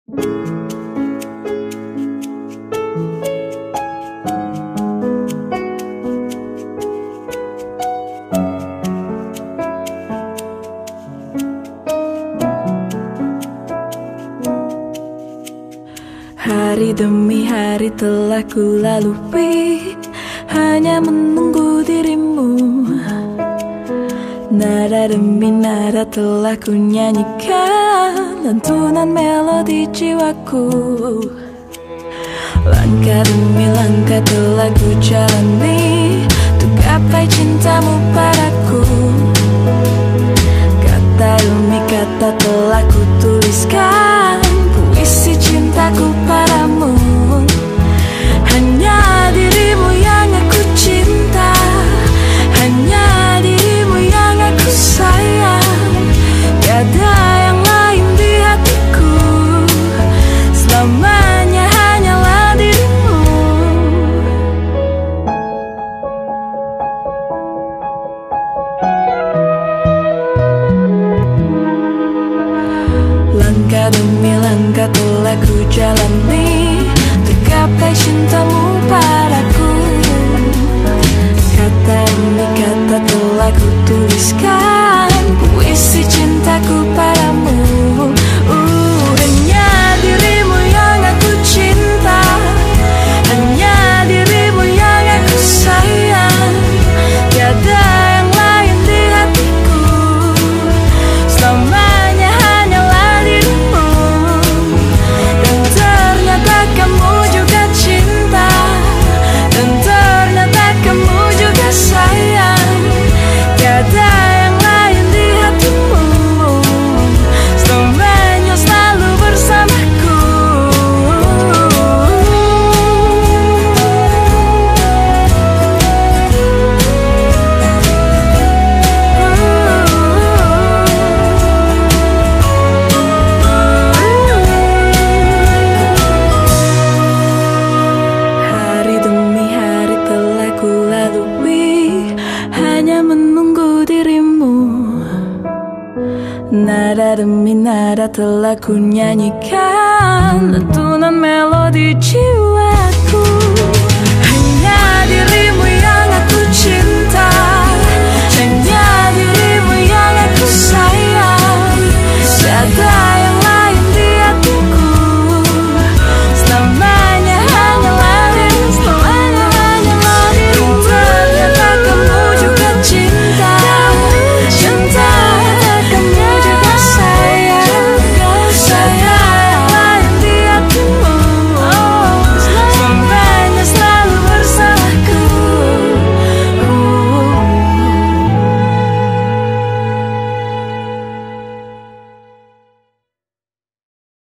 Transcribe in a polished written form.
Hari demi hari telah ku lalui, hanya menunggu dirimu. Nada demi nada telah ku nyanyikan lantunan melodi jiwaku. Langkah demi langkah telah ku jalani untuk gapai cintamu padaku. Kata demi kata telah ku tuliskan puisi cintaku padamu. Hanya dirimu yang aku cinta, hanya dirimu yang aku sayang. Tiada yang lain di hatiku, selamanya hanyalah dirimu. Langkah demi langkah telah ku jalani untuk gapai cintamu padaku. Kata demi kata telah ku tuliskan puisi cintaku padamu. Hanya dirimu yang aku cinta, hanya dirimu yang aku sayang. Tiada yang lain di hatiku, selamanya hanyalah dirimu. Dan ternyata kamu juga cinta, dan ternyata kamu juga sayang. Tiada yang lain di hatimu, selamanya selalu bersamaku. Hari demi hari telah ku lalui, hanya menunggu dirimu. Nada demi nada telah ku nyanyikan lantunan melodi jiwaku. Hanya dirimu yang aku cinta, hanya dirimu yang aku sayang. Tiada